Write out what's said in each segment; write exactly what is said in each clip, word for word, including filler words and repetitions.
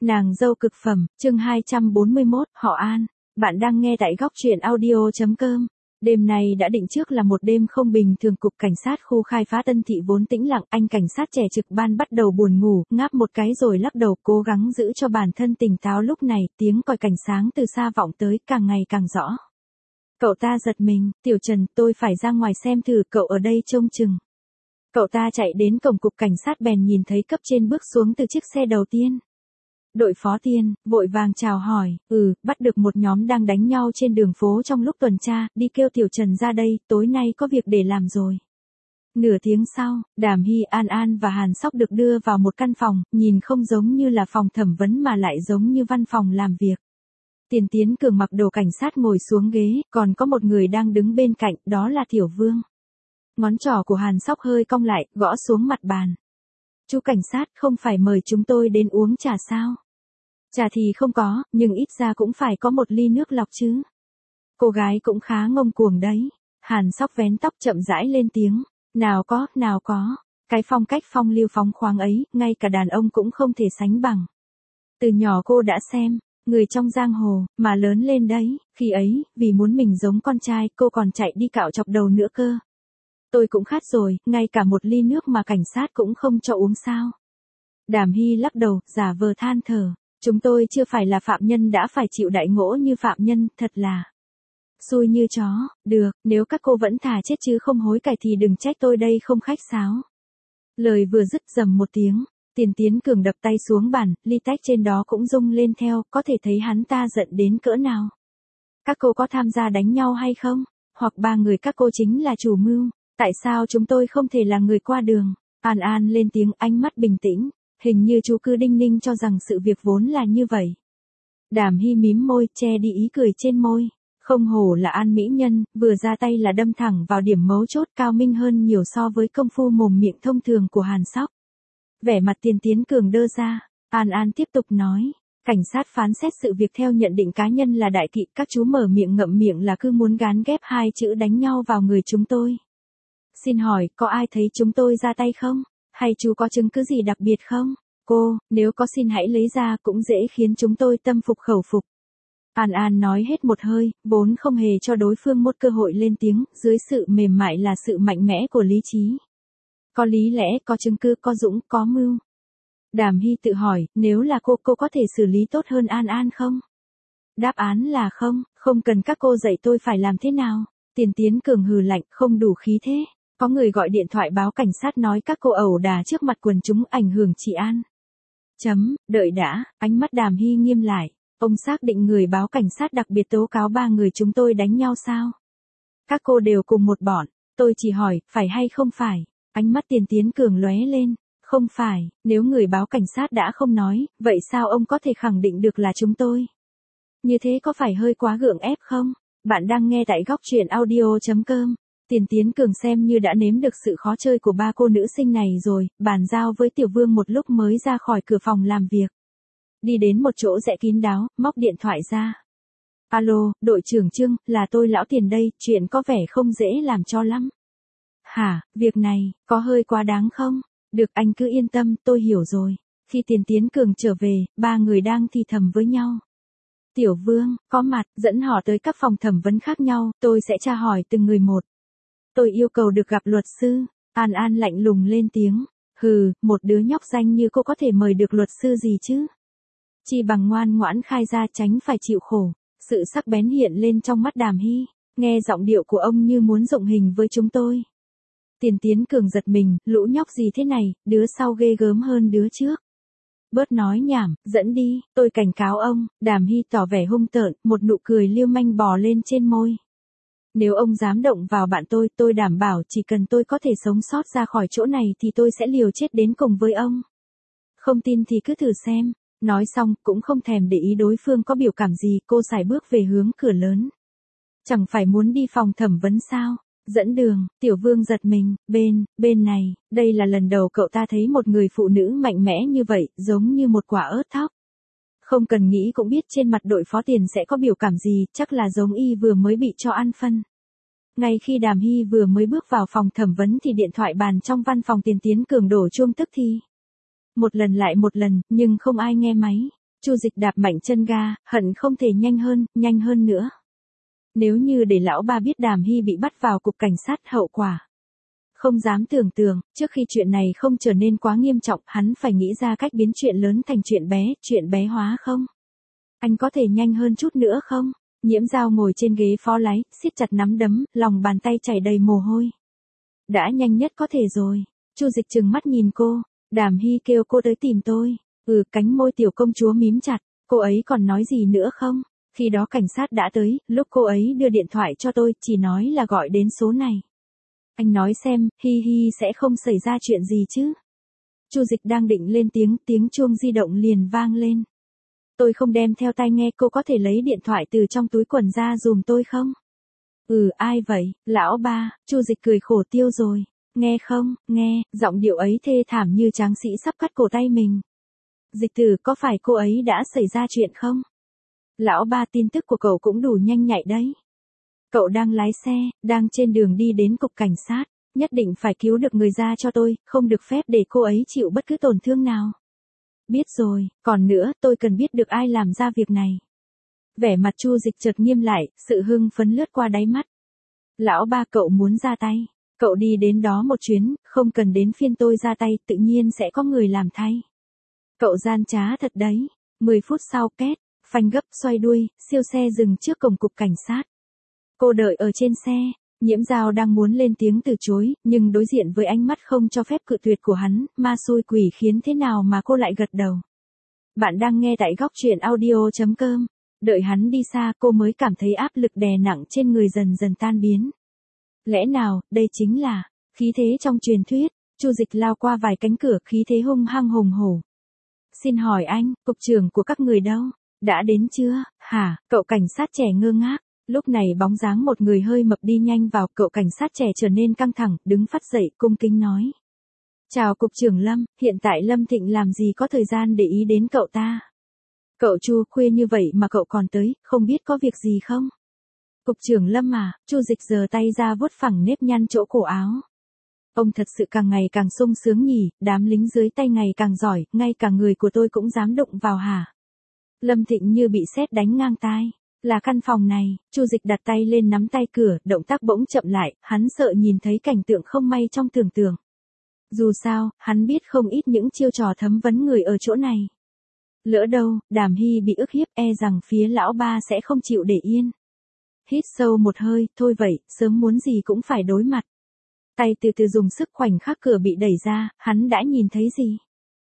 Nàng dâu cực phẩm, chương hai trăm bốn mươi mốt, họ An. Bạn đang nghe tại góc truyện audio chấm com. Đêm này đã định trước là một đêm không bình thường. Cục cảnh sát khu khai phá Tân Thị vốn tĩnh lặng, anh cảnh sát trẻ trực ban bắt đầu buồn ngủ, ngáp một cái rồi lắc đầu cố gắng giữ cho bản thân tỉnh táo. Lúc này, tiếng còi cảnh sáng từ xa vọng tới, càng ngày càng rõ. Cậu ta giật mình, Tiểu Trần, tôi phải ra ngoài xem thử, cậu ở đây trông chừng. Cậu ta chạy đến cổng cục cảnh sát bèn nhìn thấy cấp trên bước xuống từ chiếc xe đầu tiên. Đội phó Tiên, vội vàng chào hỏi, ừ, bắt được một nhóm đang đánh nhau trên đường phố trong lúc tuần tra, đi kêu Tiểu Trần ra đây, tối nay có việc để làm rồi. Nửa tiếng sau, Đàm Hy, An An và Hàn Sóc được đưa vào một căn phòng, nhìn không giống như là phòng thẩm vấn mà lại giống như văn phòng làm việc. Tiền Tiến Cường mặc đồ cảnh sát ngồi xuống ghế, còn có một người đang đứng bên cạnh, đó là Tiểu Vương. Ngón trỏ của Hàn Sóc hơi cong lại, gõ xuống mặt bàn. Chú cảnh sát, không phải mời chúng tôi đến uống trà sao? Trà thì không có, nhưng ít ra cũng phải có một ly nước lọc chứ. Cô gái cũng khá ngông cuồng đấy. Hàn Sóc vén tóc chậm rãi lên tiếng. Nào có, nào có. Cái phong cách phong lưu phóng khoáng ấy, ngay cả đàn ông cũng không thể sánh bằng. Từ nhỏ cô đã xem, người trong giang hồ, mà lớn lên đấy. Khi ấy, vì muốn mình giống con trai, cô còn chạy đi cạo chọc đầu nữa cơ. Tôi cũng khát rồi, ngay cả một ly nước mà cảnh sát cũng không cho uống sao. Đàm Hy lắc đầu, giả vờ than thở. Chúng tôi chưa phải là phạm nhân đã phải chịu đại ngỗ như phạm nhân, thật là xui như chó. Được, nếu các cô vẫn thà chết chứ không hối cải thì đừng trách tôi đây không khách sáo. Lời vừa dứt rầm một tiếng, Tiền Tiến Cường đập tay xuống bàn, ly tách trên đó cũng rung lên theo, có thể thấy hắn ta giận đến cỡ nào. Các cô có tham gia đánh nhau hay không? Hoặc ba người các cô chính là chủ mưu? Tại sao chúng tôi không thể là người qua đường? An An lên tiếng, ánh mắt bình tĩnh. Hình như chú cứ đinh ninh cho rằng sự việc vốn là như vậy. Đàm Hy mím môi, che đi ý cười trên môi. Không hổ là An mỹ nhân, vừa ra tay là đâm thẳng vào điểm mấu chốt, cao minh hơn nhiều so với công phu mồm miệng thông thường của Hàn Sóc. Vẻ mặt Tiền Tiến Cường đơ ra, An An tiếp tục nói. Cảnh sát phán xét sự việc theo nhận định cá nhân là đại kỵ, các chú mở miệng ngậm miệng là cứ muốn gán ghép hai chữ đánh nhau vào người chúng tôi. Xin hỏi, có ai thấy chúng tôi ra tay không? Hay chú có chứng cứ gì đặc biệt không? Cô, nếu có xin hãy lấy ra, cũng dễ khiến chúng tôi tâm phục khẩu phục. An An nói hết một hơi, vốn không hề cho đối phương một cơ hội lên tiếng, dưới sự mềm mại là sự mạnh mẽ của lý trí. Có lý lẽ, có chứng cứ, có dũng, có mưu. Đàm Hy tự hỏi, nếu là cô, cô có thể xử lý tốt hơn An An không? Đáp án là không, không cần các cô dạy tôi phải làm thế nào. Tiền Tiến Cường hừ lạnh, không đủ khí thế. Có người gọi điện thoại báo cảnh sát nói các cô ẩu đả trước mặt quần chúng ảnh hưởng chị An. Chấm, đợi đã, ánh mắt Đàm Hy nghiêm lại. Ông xác định người báo cảnh sát đặc biệt tố cáo ba người chúng tôi đánh nhau sao? Các cô đều cùng một bọn, tôi chỉ hỏi, phải hay không phải? Ánh mắt Tiền Tiến Cường lóe lên. Không phải, nếu người báo cảnh sát đã không nói, vậy sao ông có thể khẳng định được là chúng tôi? Như thế có phải hơi quá gượng ép không? Bạn đang nghe tại góc truyện audio chấm com. Tiền Tiến Cường xem như đã nếm được sự khó chơi của ba cô nữ sinh này rồi, bàn giao với Tiểu Vương một lúc mới ra khỏi cửa phòng làm việc. Đi đến một chỗ rẽ kín đáo, móc điện thoại ra. Alo, đội trưởng Trương, là tôi lão Tiền đây, chuyện có vẻ không dễ làm cho lắm. Hả, việc này, có hơi quá đáng không? Được, anh cứ yên tâm, tôi hiểu rồi. Khi Tiền Tiến Cường trở về, ba người đang thì thầm với nhau. Tiểu Vương, có mặt, dẫn họ tới các phòng thẩm vấn khác nhau, tôi sẽ tra hỏi từng người một. Tôi yêu cầu được gặp luật sư. An An lạnh lùng lên tiếng. Hừ, một đứa nhóc danh như cô có thể mời được luật sư gì chứ? Chỉ bằng ngoan ngoãn khai ra tránh phải chịu khổ. Sự sắc bén hiện lên trong mắt Đàm Hy. Nghe giọng điệu của ông như muốn dụng hình với chúng tôi. Tiền Tiến Cường giật mình, lũ nhóc gì thế này, đứa sau ghê gớm hơn đứa trước. Bớt nói nhảm, dẫn đi, tôi cảnh cáo ông. Đàm Hy tỏ vẻ hung tợn, một nụ cười lưu manh bò lên trên môi. Nếu ông dám động vào bạn tôi, tôi đảm bảo chỉ cần tôi có thể sống sót ra khỏi chỗ này thì tôi sẽ liều chết đến cùng với ông. Không tin thì cứ thử xem. Nói xong, cũng không thèm để ý đối phương có biểu cảm gì, cô sải bước về hướng cửa lớn. Chẳng phải muốn đi phòng thẩm vấn sao? Dẫn đường, Tiểu Vương giật mình, bên, bên này, đây là lần đầu cậu ta thấy một người phụ nữ mạnh mẽ như vậy, giống như một quả ớt thóc. Không cần nghĩ cũng biết trên mặt đội phó Tiền sẽ có biểu cảm gì, chắc là giống y vừa mới bị cho ăn phân. Ngay khi Đàm Hy vừa mới bước vào phòng thẩm vấn thì điện thoại bàn trong văn phòng Tiền Tiến Cường đổ chuông tức thì. Một lần lại một lần, nhưng không ai nghe máy. Chu Dịch đạp mạnh chân ga, hận không thể nhanh hơn, nhanh hơn nữa. Nếu như để lão ba biết Đàm Hy bị bắt vào cục cảnh sát hậu quả. Không dám tưởng tượng, trước khi chuyện này không trở nên quá nghiêm trọng, hắn phải nghĩ ra cách biến chuyện lớn thành chuyện bé, chuyện bé hóa không? Anh có thể nhanh hơn chút nữa không? Nhiễm Dao ngồi trên ghế phó lái, siết chặt nắm đấm, lòng bàn tay chảy đầy mồ hôi. Đã nhanh nhất có thể rồi. Chu Dịch trừng mắt nhìn cô, Đàm Hy kêu cô tới tìm tôi. Ừ, cánh môi tiểu công chúa mím chặt, cô ấy còn nói gì nữa không? Khi đó cảnh sát đã tới, lúc cô ấy đưa điện thoại cho tôi, chỉ nói là gọi đến số này. Anh nói xem, hi hi sẽ không xảy ra chuyện gì chứ? Chu Dịch đang định lên tiếng, tiếng chuông di động liền vang lên. Tôi không đem theo tai nghe, cô có thể lấy điện thoại từ trong túi quần ra dùm tôi không? Ừ, ai vậy, lão ba? Chu Dịch cười khổ tiêu rồi. Nghe không, nghe, giọng điệu ấy thê thảm như tráng sĩ sắp cắt cổ tay mình. Dịch Tử, có phải cô ấy đã xảy ra chuyện không? Lão ba, tin tức của cậu cũng đủ nhanh nhạy đấy. Cậu đang lái xe, đang trên đường đi đến cục cảnh sát, nhất định phải cứu được người ra cho tôi, không được phép để cô ấy chịu bất cứ tổn thương nào. Biết rồi, còn nữa, tôi cần biết được ai làm ra việc này. Vẻ mặt Chu Dịch chợt nghiêm lại, sự hưng phấn lướt qua đáy mắt. Lão ba, cậu muốn ra tay, cậu đi đến đó một chuyến, không cần đến phiên tôi ra tay, tự nhiên sẽ có người làm thay. Cậu gian trá thật đấy. Mười phút sau, két, phanh gấp xoay đuôi, siêu xe dừng trước cổng cục cảnh sát. Cô đợi ở trên xe, Nhiễm Dao đang muốn lên tiếng từ chối, nhưng đối diện với ánh mắt không cho phép cự tuyệt của hắn, ma xui quỷ khiến thế nào mà cô lại gật đầu. Bạn đang nghe tại góc truyện audio chấm com. Đợi hắn đi xa, cô mới cảm thấy áp lực đè nặng trên người dần dần tan biến. Lẽ nào, đây chính là khí thế trong truyền thuyết? Chu Dịch lao qua vài cánh cửa, khí thế hung hăng hùng hổ. Xin hỏi anh, cục trưởng của các người đâu? Đã đến chưa? Hả? Cậu cảnh sát trẻ ngơ ngác. Lúc này bóng dáng một người hơi mập đi nhanh vào, cậu cảnh sát trẻ trở nên căng thẳng, đứng phắt dậy, cung kính nói. Chào cục trưởng Lâm, hiện tại Lâm Thịnh làm gì có thời gian để ý đến cậu ta? Cậu Chu, khuya như vậy mà cậu còn tới, không biết có việc gì không? Cục trưởng Lâm à? Chu Dịch giơ tay ra vuốt phẳng nếp nhăn chỗ cổ áo. Ông thật sự càng ngày càng sung sướng nhỉ, đám lính dưới tay ngày càng giỏi, ngay cả người của tôi cũng dám đụng vào hả? Lâm Thịnh như bị sét đánh ngang tai. Là căn phòng này. Chu Dịch đặt tay lên nắm tay cửa, động tác bỗng chậm lại, hắn sợ nhìn thấy cảnh tượng không may trong tưởng tượng. Dù sao, hắn biết không ít những chiêu trò thấm vấn người ở chỗ này. Lỡ đâu, Đàm Hy bị ức hiếp, e rằng phía lão ba sẽ không chịu để yên. Hít sâu một hơi, thôi vậy, sớm muốn gì cũng phải đối mặt. Tay từ từ dùng sức, khoảnh khắc cửa bị đẩy ra, hắn đã nhìn thấy gì?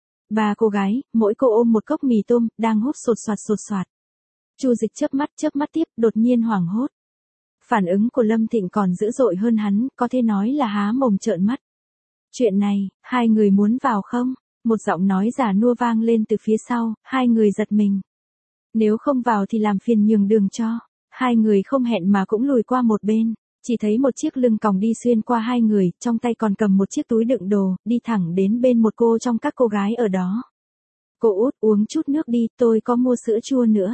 Ba cô gái, mỗi cô ôm một cốc mì tôm, đang hút sột soạt sột soạt. Chu Dịch chớp mắt chớp mắt tiếp, đột nhiên hoảng hốt. Phản ứng của Lâm Thịnh còn dữ dội hơn hắn, có thể nói là há mồm trợn mắt. Chuyện này, hai người muốn vào không? Một giọng nói già nua vang lên từ phía sau, hai người giật mình. Nếu không vào thì làm phiền nhường đường cho. Hai người không hẹn mà cũng lùi qua một bên, chỉ thấy một chiếc lưng còng đi xuyên qua hai người, trong tay còn cầm một chiếc túi đựng đồ, đi thẳng đến bên một cô trong các cô gái ở đó. Cô út, uống chút nước đi, tôi có mua sữa chua nữa.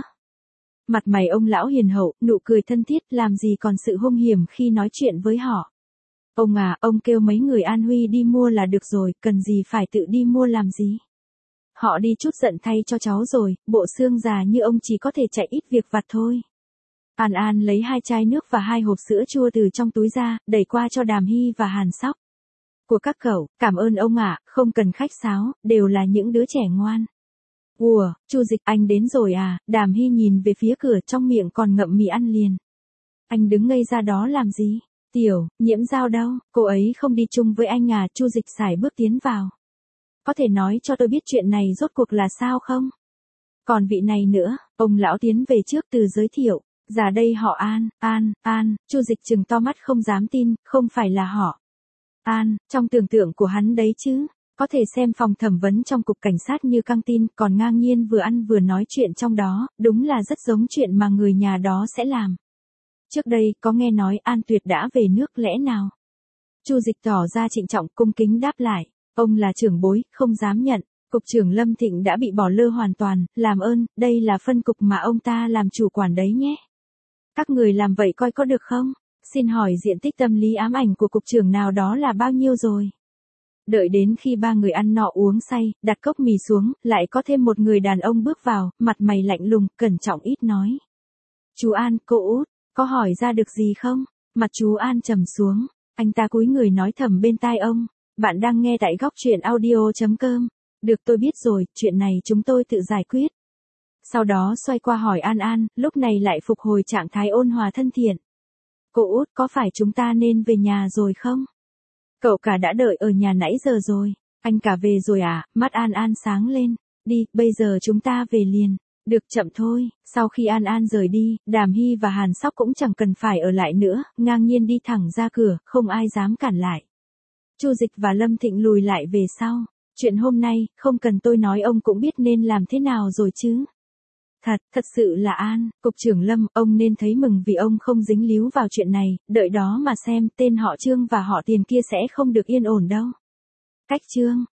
Mặt mày ông lão hiền hậu, nụ cười thân thiết, làm gì còn sự hung hiểm khi nói chuyện với họ. Ông à, ông kêu mấy người An Huy đi mua là được rồi, cần gì phải tự đi mua làm gì. Họ đi chút giận thay cho cháu rồi, bộ xương già như ông chỉ có thể chạy ít việc vặt thôi. An An lấy hai chai nước và hai hộp sữa chua từ trong túi ra, đẩy qua cho Đàm Hy và Hàn Sóc. Của các cậu, cảm ơn ông ạ, không cần khách sáo, đều là những đứa trẻ ngoan. Ủa, Chu Dịch, anh đến rồi à? Đàm Hy nhìn về phía cửa, trong miệng còn ngậm mì ăn liền. Anh đứng ngây ra đó làm gì? Tiểu, Nhiễm Dao đâu? Cô ấy không đi chung với anh à? Chu Dịch sải bước tiến vào. Có thể nói cho tôi biết chuyện này rốt cuộc là sao không? Còn vị này nữa, ông lão tiến về trước từ giới thiệu. Già đây họ An, An, An, Chu Dịch trừng to mắt không dám tin, không phải là họ An, trong tưởng tượng của hắn đấy chứ. Có thể xem phòng thẩm vấn trong cục cảnh sát như căng tin, còn ngang nhiên vừa ăn vừa nói chuyện trong đó, đúng là rất giống chuyện mà người nhà đó sẽ làm. Trước đây, có nghe nói An Tuyệt đã về nước lẽ nào? Chu Dịch tỏ ra trịnh trọng, cung kính đáp lại. Ông là trưởng bối, không dám nhận. Cục trưởng Lâm Thịnh đã bị bỏ lơ hoàn toàn, làm ơn, đây là phân cục mà ông ta làm chủ quản đấy nhé. Các người làm vậy coi có được không? Xin hỏi diện tích tâm lý ám ảnh của cục trưởng nào đó là bao nhiêu rồi? Đợi đến khi ba người ăn nọ uống say, đặt cốc mì xuống, lại có thêm một người đàn ông bước vào, mặt mày lạnh lùng, cẩn trọng ít nói. Chú An, cô Út, có hỏi ra được gì không? Mặt chú An trầm xuống, anh ta cúi người nói thầm bên tai ông. Bạn đang nghe tại góc truyện audio.com. Được, tôi biết rồi, chuyện này chúng tôi tự giải quyết. Sau đó xoay qua hỏi An An, lúc này lại phục hồi trạng thái ôn hòa thân thiện. Cô Út, có phải chúng ta nên về nhà rồi không? Cậu cả đã đợi ở nhà nãy giờ rồi. Anh cả về rồi à? Mắt An An sáng lên. Đi, bây giờ chúng ta về liền. Được, chậm thôi. Sau khi An An rời đi, Đàm Hy và Hàn Sóc cũng chẳng cần phải ở lại nữa, ngang nhiên đi thẳng ra cửa, không ai dám cản lại. Chu Dịch và Lâm Thịnh lùi lại về sau. Chuyện hôm nay, không cần tôi nói ông cũng biết nên làm thế nào rồi chứ. Thật, thật sự là An, Cục trưởng Lâm, ông nên thấy mừng vì ông không dính líu vào chuyện này, đợi đó mà xem, tên họ Trương và họ Tiền kia sẽ không được yên ổn đâu. Cách Trương,